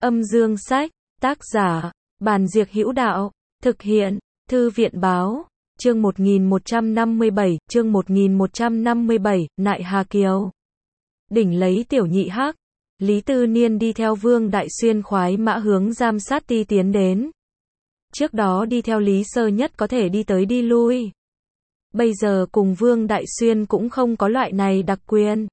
Âm dương sách, tác giả, Bàn Diệc Hữu Đạo, thực hiện, Thư viện báo, chương 1157, Nại Hà Kiều. Đỉnh lấy Tiểu Nhị Hắc, Lý Tư Niên đi theo Vương Đại Xuyên khoái mã hướng Giam Sát Ti tiến đến. Trước đó đi theo Lý Sơ Nhất có thể đi tới đi lui. Bây giờ cùng Vương Đại Xuyên cũng không có loại này đặc quyền.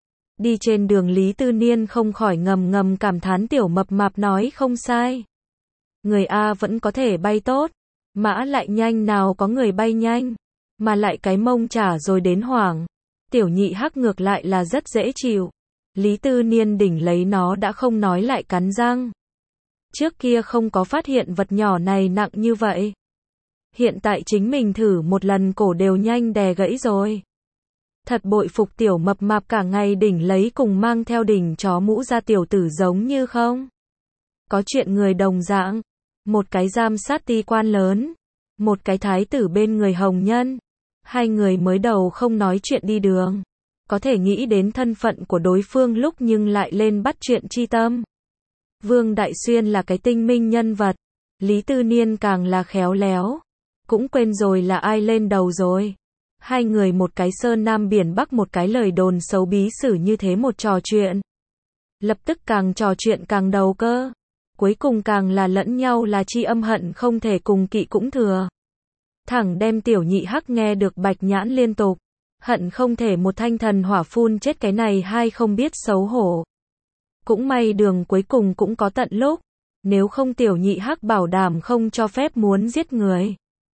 Đi trên đường Lý Tư Niên không khỏi ngầm ngầm cảm thán Tiểu Mập Mạp nói không sai. Người A vẫn có thể bay tốt, mã lại nhanh nào có người bay nhanh, mà lại cái mông trả rồi đến hoảng. Tiểu Nhị Hắc ngược lại là rất dễ chịu. Lý Tư Niên đỉnh lấy nó đã không nói lại cắn răng. Trước kia không có phát hiện vật nhỏ này nặng như vậy. Hiện tại chính mình thử một lần cổ đều nhanh đè gãy rồi. Thật bội phục Tiểu Mập Mạp cả ngày đỉnh lấy cùng mang theo đỉnh chó mũ ra tiểu tử giống như không. Có chuyện người đồng dạng. Một cái Giam Sát Ti quan lớn. Một cái thái tử bên người hồng nhân. Hai người mới đầu không nói chuyện đi đường. Có thể nghĩ đến thân phận của đối phương lúc nhưng lại lên bắt chuyện chi tâm. Vương Đại Xuyên là cái tinh minh nhân vật. Lý Tư Niên càng là khéo léo. Cũng quên rồi là ai lên đầu rồi. Hai người một cái sơn nam biển bắc một cái lời đồn xấu bí sử như thế một trò chuyện. Lập tức càng trò chuyện càng đầu cơ. Cuối cùng càng là lẫn nhau là chi âm hận không thể cùng kỵ cũng thừa. Thẳng đem Tiểu Nhị Hắc nghe được bạch nhãn liên tục. Hận không thể một thanh thần hỏa phun chết cái này hai không biết xấu hổ. Cũng may đường cuối cùng cũng có tận lúc. Nếu không Tiểu Nhị Hắc bảo đảm không cho phép muốn giết người.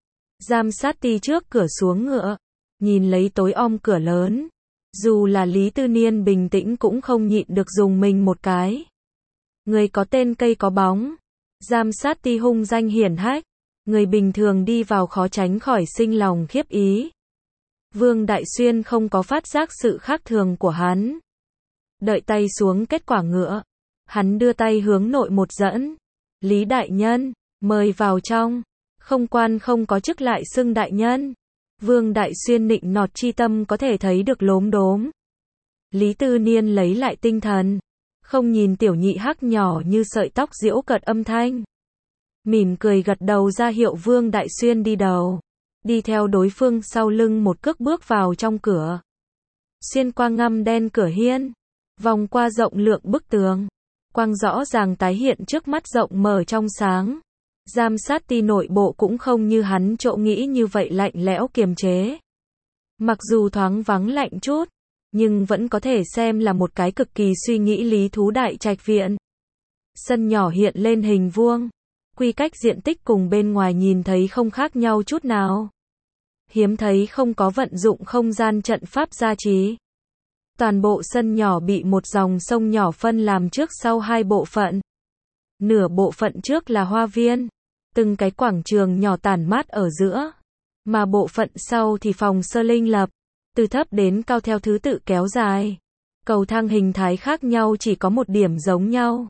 Giam Sát Ti trước cửa xuống ngựa. Nhìn lấy tối om cửa lớn. Dù là Lý Tư Niên bình tĩnh cũng không nhịn được dùng mình một cái. Người có tên cây có bóng. Giam Sát Ti hung danh hiển hách. Người bình thường đi vào khó tránh khỏi sinh lòng khiếp ý. Vương Đại Xuyên không có phát giác sự khác thường của hắn. Đợi tay xuống kết quả ngựa. Hắn đưa tay hướng nội một dẫn. Lý đại nhân, mời vào trong. Không quan không có chức lại xưng đại nhân. Vương Đại Xuyên nịnh nọt chi tâm có thể thấy được lốm đốm. Lý Tư Niên lấy lại tinh thần. Không nhìn Tiểu Nhị Hắc nhỏ như sợi tóc giễu cợt âm thanh. Mỉm cười gật đầu ra hiệu Vương Đại Xuyên đi đầu. Đi theo đối phương sau lưng một cước bước vào trong cửa. Xuyên qua ngăm đen cửa hiên. Vòng qua rộng lượng bức tường. Quang rõ ràng tái hiện trước mắt rộng mở trong sáng. Giam Sát Ti nội bộ cũng không như hắn chỗ nghĩ như vậy lạnh lẽo kiềm chế. Mặc dù thoáng vắng lạnh chút, nhưng vẫn có thể xem là một cái cực kỳ suy nghĩ lý thú đại trạch viện. Sân nhỏ hiện lên hình vuông. Quy cách diện tích cùng bên ngoài nhìn thấy không khác nhau chút nào. Hiếm thấy không có vận dụng không gian trận pháp gia trì. Toàn bộ sân nhỏ bị một dòng sông nhỏ phân làm trước sau hai bộ phận. Nửa bộ phận trước là hoa viên. Từng cái quảng trường nhỏ tản mát ở giữa. Mà bộ phận sau thì phòng sơ linh lập. Từ thấp đến cao theo thứ tự kéo dài. Cầu thang hình thái khác nhau chỉ có một điểm giống nhau.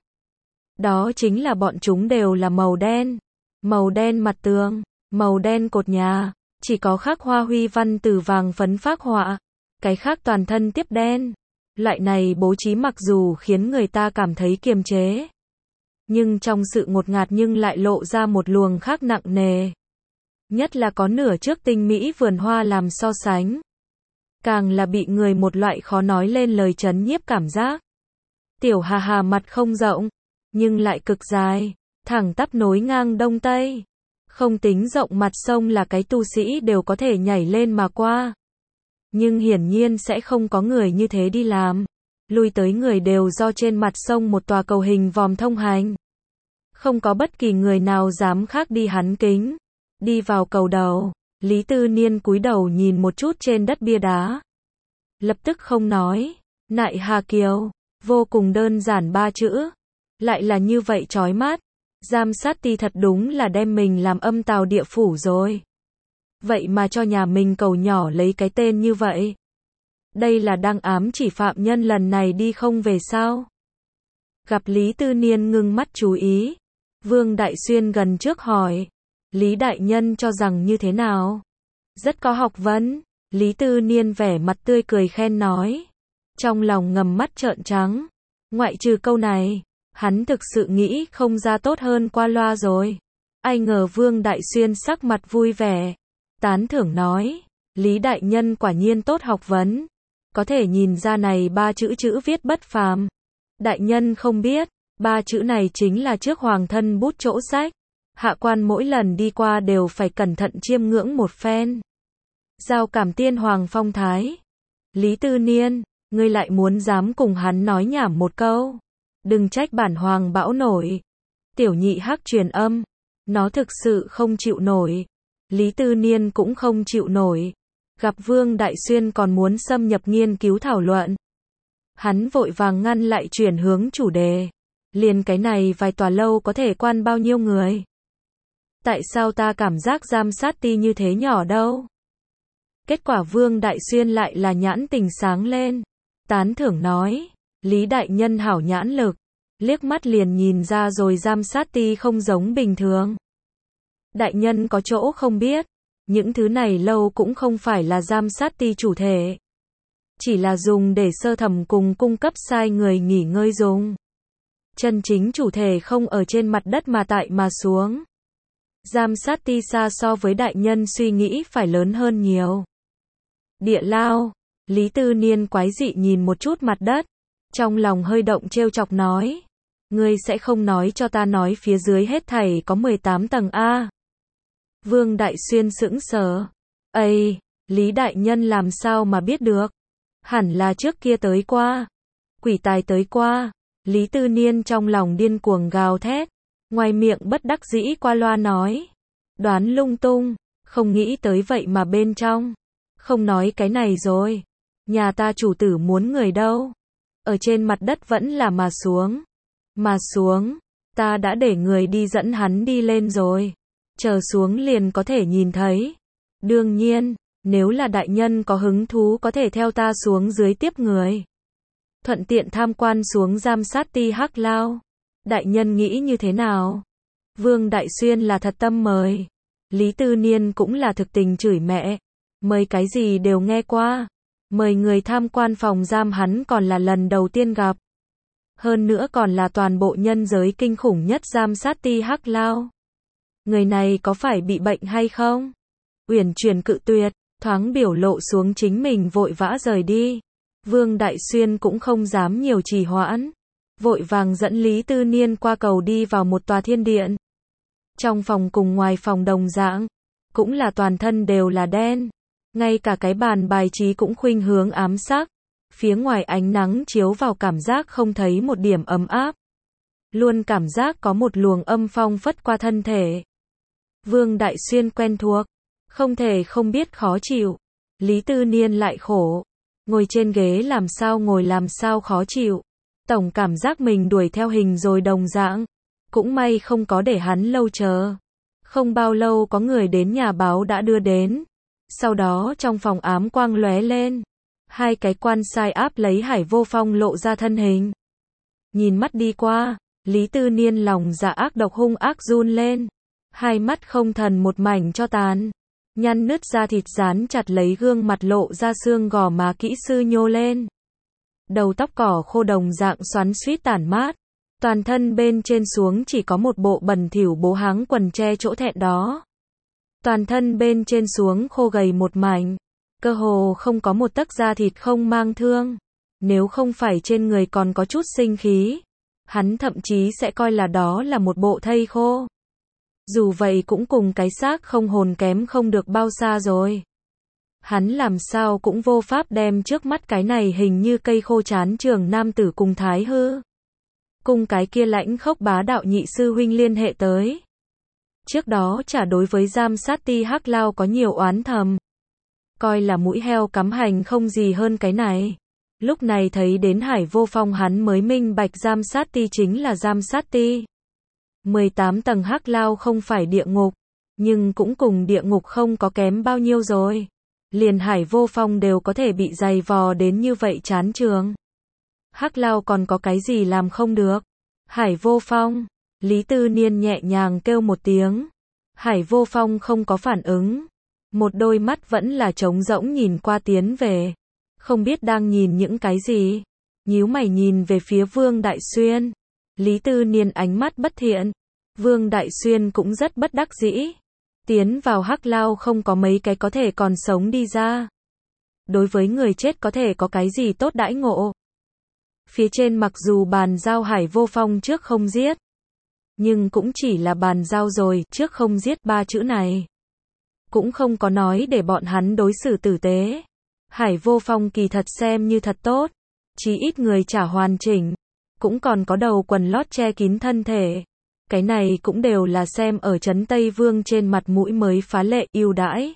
Đó chính là bọn chúng đều là màu đen. Màu đen mặt tường, màu đen cột nhà. Chỉ có khắc hoa huy văn từ vàng phấn phác họa. Cái khác toàn thân tiếp đen. Loại này bố trí mặc dù khiến người ta cảm thấy kiềm chế. Nhưng trong sự ngột ngạt nhưng lại lộ ra một luồng khác nặng nề. Nhất là có nửa trước tinh mỹ vườn hoa làm so sánh. Càng là bị người một loại khó nói lên lời chấn nhiếp cảm giác. Tiểu Hà Hà mặt không rộng, nhưng lại cực dài, thẳng tắp nối ngang đông tây. Không tính rộng mặt sông là cái tu sĩ đều có thể nhảy lên mà qua. Nhưng hiển nhiên sẽ không có người như thế đi làm. Lui tới người đều do trên mặt sông một tòa cầu hình vòm thông hành. Không có bất kỳ người nào dám khác đi hắn kính. Đi vào cầu đầu, Lý Tư Niên cúi đầu nhìn một chút trên đất bia đá. Lập tức không nói. Nại Hà Kiều, vô cùng đơn giản ba chữ. Lại là như vậy chói mắt. Giam Sát Ti thật đúng là đem mình làm âm tào địa phủ rồi. Vậy mà cho nhà mình cầu nhỏ lấy cái tên như vậy. Đây là đang ám chỉ phạm nhân lần này đi không về sao? Gặp Lý Tư Niên ngưng mắt chú ý. Vương Đại Xuyên gần trước hỏi. Lý đại nhân cho rằng như thế nào? Rất có học vấn. Lý Tư Niên vẻ mặt tươi cười khen nói. Trong lòng ngầm mắt trợn trắng. Ngoại trừ câu này, Hắn thực sự nghĩ không ra tốt hơn qua loa rồi. Ai ngờ Vương Đại Xuyên sắc mặt vui vẻ, tán thưởng nói, Lý đại nhân quả nhiên tốt học vấn, có thể nhìn ra này ba chữ viết bất phàm. Đại nhân không biết, ba chữ này chính là trước hoàng thân bút chỗ sách, hạ quan mỗi lần đi qua đều phải cẩn thận chiêm ngưỡng một phen. Giao cảm tiên hoàng phong thái. Lý Tư Niên, ngươi lại muốn dám cùng hắn nói nhảm một câu, đừng trách bản hoàng bão nổi. Tiểu nhị hắc truyền âm, nó thực sự không chịu nổi. Lý Tư Niên cũng không chịu nổi. Gặp Vương Đại Xuyên còn muốn xâm nhập nghiên cứu thảo luận. Hắn vội vàng ngăn lại chuyển hướng chủ đề. Liền cái này vài tòa lâu có thể quan bao nhiêu người? Tại sao ta cảm giác giam sát ti như thế nhỏ đâu? Kết quả Vương Đại Xuyên lại là nhãn tình sáng lên. Tán thưởng nói, Lý đại nhân hảo nhãn lực. Liếc mắt liền nhìn ra rồi giam sát ti không giống bình thường. Đại nhân có chỗ không biết. Những thứ này lâu cũng không phải là giam sát ti chủ thể. Chỉ là dùng để sơ thẩm cùng cung cấp sai người nghỉ ngơi dùng. Chân chính chủ thể không ở trên mặt đất mà tại mà xuống. Giam sát ti xa so với đại nhân suy nghĩ phải lớn hơn nhiều. Địa lao, Lý Tư Niên quái dị nhìn một chút mặt đất. Trong lòng hơi động trêu chọc nói. Ngươi sẽ không nói cho ta nói phía dưới hết thảy có 18 tầng A. Vương Đại Xuyên sững sờ. Ây, Lý đại nhân làm sao mà biết được? Hẳn là trước kia tới qua. Quỷ tài tới qua. Lý Tư Niên trong lòng điên cuồng gào thét. Ngoài miệng bất đắc dĩ qua loa nói. Đoán lung tung. Không nghĩ tới vậy mà bên trong. Không nói cái này rồi. Nhà ta chủ tử muốn người đâu? Ở trên mặt đất vẫn là mà xuống. Mà xuống. Ta đã để người đi dẫn hắn đi lên rồi. Chờ xuống liền có thể nhìn thấy. Đương nhiên, nếu là đại nhân có hứng thú có thể theo ta xuống dưới tiếp người. Thuận tiện tham quan xuống giam sát ti hắc lao. Đại nhân nghĩ như thế nào? Vương Đại Xuyên là thật tâm mời. Lý Tư Niên cũng là thực tình chửi mẹ. Mời cái gì đều nghe qua. Mời người tham quan phòng giam hắn còn là lần đầu tiên gặp. Hơn nữa còn là toàn bộ nhân giới kinh khủng nhất giam sát ti hắc lao. Người này có phải bị bệnh hay không? Uyển chuyển cự tuyệt, thoáng biểu lộ xuống chính mình vội vã rời đi. Vương Đại Xuyên cũng không dám nhiều trì hoãn. Vội vàng dẫn Lý Tư Niên qua cầu đi vào một tòa thiên điện. Trong phòng cùng ngoài phòng đồng dạng, cũng là toàn thân đều là đen. Ngay cả cái bàn bài trí cũng khuynh hướng ám sắc. Phía ngoài ánh nắng chiếu vào cảm giác không thấy một điểm ấm áp. Luôn cảm giác có một luồng âm phong phất qua thân thể. Vương Đại Xuyên quen thuộc, không thể không biết khó chịu. Lý Tư Niên lại khổ. Ngồi trên ghế làm sao khó chịu. Tổng cảm giác mình đuổi theo hình rồi đồng dạng. Cũng may không có để hắn lâu chờ. Không bao lâu có người đến nhà báo đã đưa đến. Sau đó trong phòng ám quang lóe lên. Hai cái quan sai áp lấy Hải Vô Phong lộ ra thân hình. Nhìn mắt đi qua, Lý Tư Niên lòng dạ ác độc hung ác run lên. Hai mắt không thần một mảnh cho tàn. Nhăn nứt da thịt dán chặt lấy gương mặt lộ ra xương gò má kỹ sư nhô lên. Đầu tóc cỏ khô đồng dạng xoắn xuýt tản mát. Toàn thân bên trên xuống chỉ có một bộ bẩn thỉu bố háng quần che chỗ thẹn đó. Toàn thân bên trên xuống khô gầy một mảnh. Cơ hồ không có một tấc da thịt không mang thương. Nếu không phải trên người còn có chút sinh khí, hắn thậm chí sẽ coi là đó là một bộ thây khô. Dù vậy cũng cùng cái xác không hồn kém không được bao xa rồi. Hắn làm sao cũng vô pháp đem trước mắt cái này hình như cây khô chán trường nam tử cùng thái hư. Cùng cái kia lãnh khốc bá đạo nhị sư huynh liên hệ tới. Trước đó chả đối với giam sát ti hắc lao có nhiều oán thầm. Coi là mũi heo cắm hành không gì hơn cái này. Lúc này thấy đến Hải Vô Phong hắn mới minh bạch giam sát ti chính là giam sát ti. 18 tầng hắc lao không phải địa ngục, nhưng cũng cùng địa ngục không có kém bao nhiêu rồi. Liền Hải Vô Phong đều có thể bị dày vò đến như vậy chán trường. Hắc lao còn có cái gì làm không được? Hải Vô Phong, Lý Tư Niên nhẹ nhàng kêu một tiếng. Hải Vô Phong không có phản ứng. Một đôi mắt vẫn là trống rỗng nhìn qua tiến về. Không biết đang nhìn những cái gì. Nhíu mày nhìn về phía Vương Đại Xuyên. Lý Tư Niên ánh mắt bất thiện. Vương Đại Xuyên cũng rất bất đắc dĩ. Tiến vào hắc lao không có mấy cái có thể còn sống đi ra. Đối với người chết có thể có cái gì tốt đãi ngộ. Phía trên mặc dù bàn giao Hải Vô Phong trước không giết. Nhưng cũng chỉ là bàn giao rồi, trước không giết 3 chữ này. Cũng không có nói để bọn hắn đối xử tử tế. Hải Vô Phong kỳ thật xem như thật tốt. Chí ít người trả hoàn chỉnh. Cũng còn có đầu quần lót che kín thân thể. Cái này cũng đều là xem ở trấn Tây Vương trên mặt mũi mới phá lệ ưu đãi.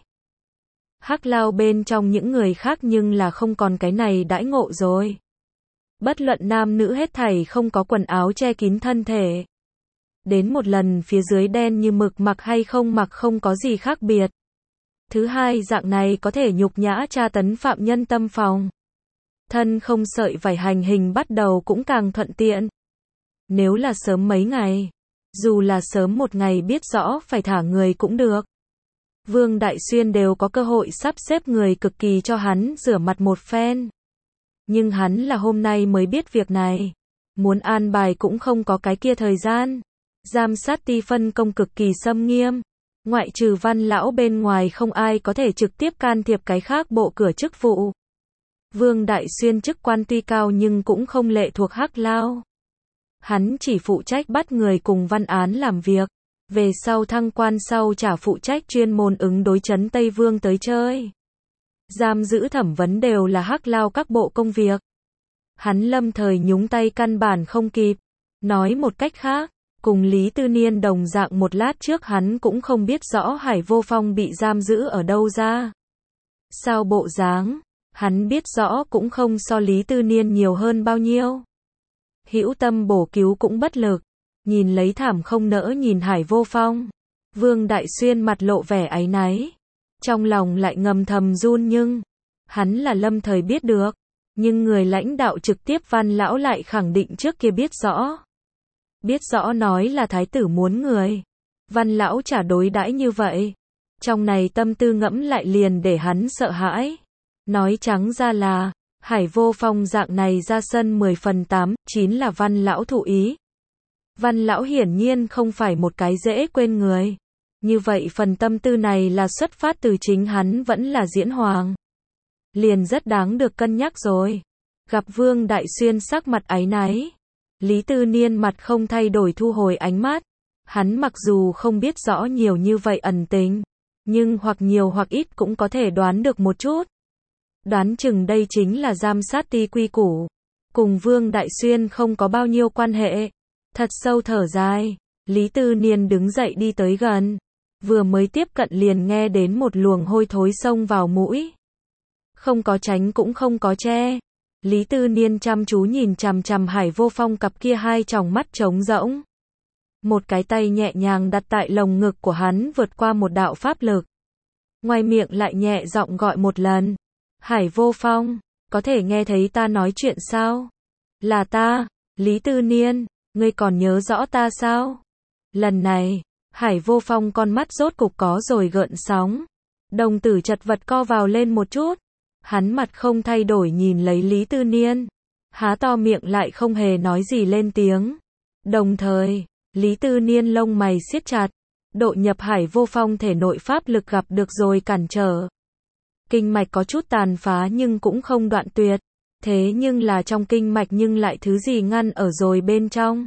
Hắc lao bên trong những người khác nhưng là không còn cái này đãi ngộ rồi. Bất luận nam nữ hết thảy không có quần áo che kín thân thể. Đến một lần phía dưới đen như mực mặc hay không mặc không có gì khác biệt. Thứ hai dạng này có thể nhục nhã tra tấn phạm nhân tâm phòng. Thân không sợi vải hành hình bắt đầu cũng càng thuận tiện. Nếu là sớm mấy ngày, dù là sớm một ngày biết rõ phải thả người cũng được. Vương Đại Xuyên đều có cơ hội sắp xếp người cực kỳ cho hắn rửa mặt một phen. Nhưng hắn là hôm nay mới biết việc này. Muốn an bài cũng không có cái kia thời gian. Giám sát ti phân công cực kỳ xâm nghiêm. Ngoại trừ Văn lão bên ngoài không ai có thể trực tiếp can thiệp cái khác bộ cửa chức vụ. Vương Đại Xuyên chức quan tuy cao nhưng cũng không lệ thuộc hắc lao. Hắn chỉ phụ trách bắt người cùng văn án làm việc. Về sau thăng quan sau chả phụ trách chuyên môn ứng đối trấn Tây Vương tới chơi. Giam giữ thẩm vấn đều là hắc lao các bộ công việc. Hắn lâm thời nhúng tay căn bản không kịp. Nói một cách khác, cùng Lý Tư Niên đồng dạng một lát trước hắn cũng không biết rõ Hải Vô Phong bị giam giữ ở đâu ra. Sao bộ dáng, hắn biết rõ cũng không so Lý Tư Niên nhiều hơn bao nhiêu. Hữu tâm bổ cứu cũng bất lực. Nhìn lấy thảm không nỡ nhìn Hải Vô Phong. Vương Đại Xuyên mặt lộ vẻ áy náy. Trong lòng lại ngầm thầm run nhưng. Hắn là lâm thời biết được. Nhưng người lãnh đạo trực tiếp Văn lão lại khẳng định trước kia biết rõ. Biết rõ nói là thái tử muốn người. Văn lão chả đối đãi như vậy. Trong này tâm tư ngẫm lại liền để hắn sợ hãi. Nói trắng ra là, Hải Vô Phong dạng này ra sân 10 phần 8, 9 là Văn lão thụ ý. Văn lão hiển nhiên không phải một cái dễ quên người. Như vậy phần tâm tư này là xuất phát từ chính hắn vẫn là diễn hoàng. Liền rất đáng được cân nhắc rồi. Gặp Vương Đại Xuyên sắc mặt áy náy. Lý Tư Niên mặt không thay đổi thu hồi ánh mắt. Hắn mặc dù không biết rõ nhiều như vậy ẩn tình. Nhưng hoặc nhiều hoặc ít cũng có thể đoán được một chút. Đoán chừng đây chính là giám sát ti quy củ. Cùng Vương Đại Xuyên không có bao nhiêu quan hệ. Thật sâu thở dài. Lý Tư Niên đứng dậy đi tới gần. Vừa mới tiếp cận liền nghe đến một luồng hôi thối xông vào mũi. Không có tránh cũng không có che. Lý Tư Niên chăm chú nhìn chằm chằm Hải Vô Phong cặp kia hai tròng mắt trống rỗng. Một cái tay nhẹ nhàng đặt tại lồng ngực của hắn vượt qua một đạo pháp lực. Ngoài miệng lại nhẹ giọng gọi một lần. Hải Vô Phong, có thể nghe thấy ta nói chuyện sao? Là ta, Lý Tư Niên, ngươi còn nhớ rõ ta sao? Lần này, Hải Vô Phong con mắt rốt cục có rồi gợn sóng. Đồng tử chật vật co vào lên một chút. Hắn mặt không thay đổi nhìn lấy Lý Tư Niên. Há to miệng lại không hề nói gì lên tiếng. Đồng thời, Lý Tư Niên lông mày siết chặt. Độ nhập Hải Vô Phong thể nội pháp lực gặp được rồi cản trở. Kinh mạch có chút tàn phá nhưng cũng không đoạn tuyệt. Thế nhưng là trong kinh mạch nhưng lại thứ gì ngăn ở rồi bên trong.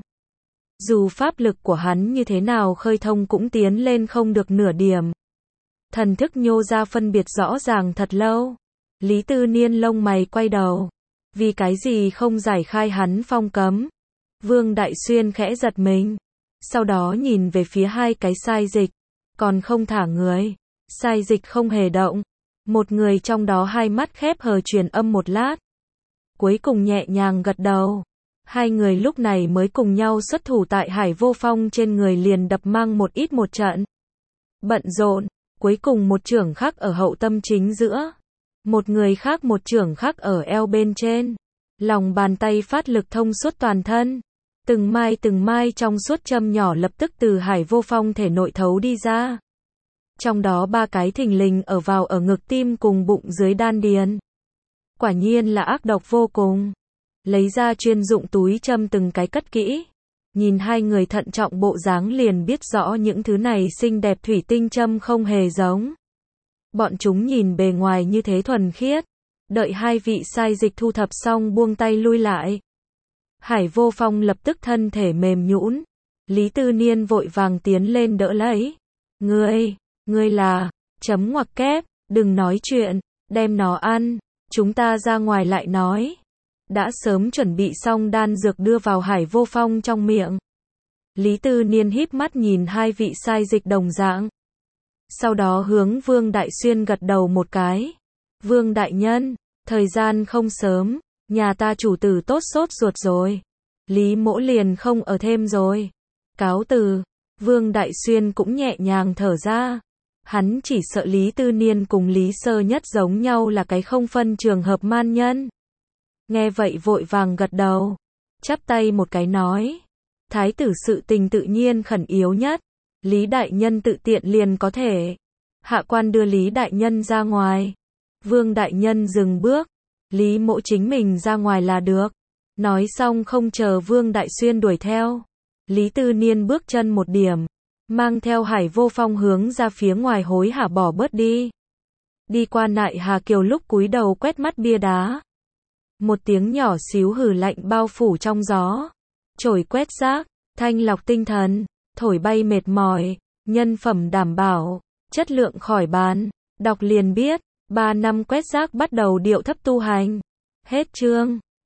Dù pháp lực của hắn như thế nào khơi thông cũng tiến lên không được nửa điểm. Thần thức nhô ra phân biệt rõ ràng thật lâu. Lý Tư Niên lông mày quay đầu. Vì cái gì không giải khai hắn phong cấm? Vương Đại Xuyên khẽ giật mình. Sau đó nhìn về phía hai cái sai dịch. Còn không thả người. Sai dịch không hề động. Một người trong đó hai mắt khép hờ truyền âm một lát. Cuối cùng nhẹ nhàng gật đầu. Hai người lúc này mới cùng nhau xuất thủ tại Hải Vô Phong trên người liền đập mang một ít một trận. Bận rộn, cuối cùng một chưởng khắc ở hậu tâm chính giữa. Một người khác một chưởng khắc ở eo bên trên. Lòng bàn tay phát lực thông suốt toàn thân. Từng mai trong suốt châm nhỏ lập tức từ Hải Vô Phong thể nội thấu đi ra. Trong đó ba cái thình lình ở vào ở ngực tim cùng bụng dưới đan điền. Quả nhiên là ác độc vô cùng. Lấy ra chuyên dụng túi châm từng cái cất kỹ. nhìn hai người thận trọng bộ dáng liền biết rõ những thứ này xinh đẹp thủy tinh châm không hề giống. Bọn chúng nhìn bề ngoài như thế thuần khiết. Đợi hai vị sai dịch thu thập xong buông tay lui lại. Hải Vô Phong lập tức thân thể mềm nhũn. Lý Tư Niên vội vàng tiến lên đỡ lấy. Ngươi là, chấm ngoặc kép, đừng nói chuyện, đem nó ăn, chúng ta ra ngoài lại nói. Đã sớm chuẩn bị xong đan dược đưa vào Hải Vô Phong trong miệng. Lý Tư Niên híp mắt nhìn hai vị sai dịch đồng dạng. Sau đó hướng Vương Đại Xuyên gật đầu một cái. Vương Đại Nhân, thời gian không sớm, nhà ta chủ tử tốt sốt ruột rồi. Lý Mỗ liền không ở thêm rồi. Cáo từ, Vương Đại Xuyên cũng nhẹ nhàng thở ra. Hắn chỉ sợ Lý Tư Niên cùng Lý Sơ Nhất giống nhau là cái không phân trường hợp man nhân. Nghe vậy vội vàng gật đầu, chắp tay một cái nói. Thái tử sự tình tự nhiên khẩn yếu nhất. Lý Đại Nhân tự tiện liền có thể. Hạ quan đưa Lý Đại Nhân ra ngoài. Vương Đại Nhân dừng bước. Lý Mỗ chính mình ra ngoài là được. Nói xong không chờ Vương Đại Xuyên đuổi theo. Lý Tư Niên bước chân một điểm. Mang theo Hải Vô Phong hướng ra phía ngoài hối hả bỏ bớt đi. Đi qua Nại Hà Kiều lúc cúi đầu quét mắt bia đá. Một tiếng nhỏ xíu hừ lạnh bao phủ trong gió. Chổi quét rác, thanh lọc tinh thần, thổi bay mệt mỏi, nhân phẩm đảm bảo, chất lượng khỏi bàn. Đọc liền biết, 3 năm quét rác bắt đầu điệu thấp tu hành. Hết chương.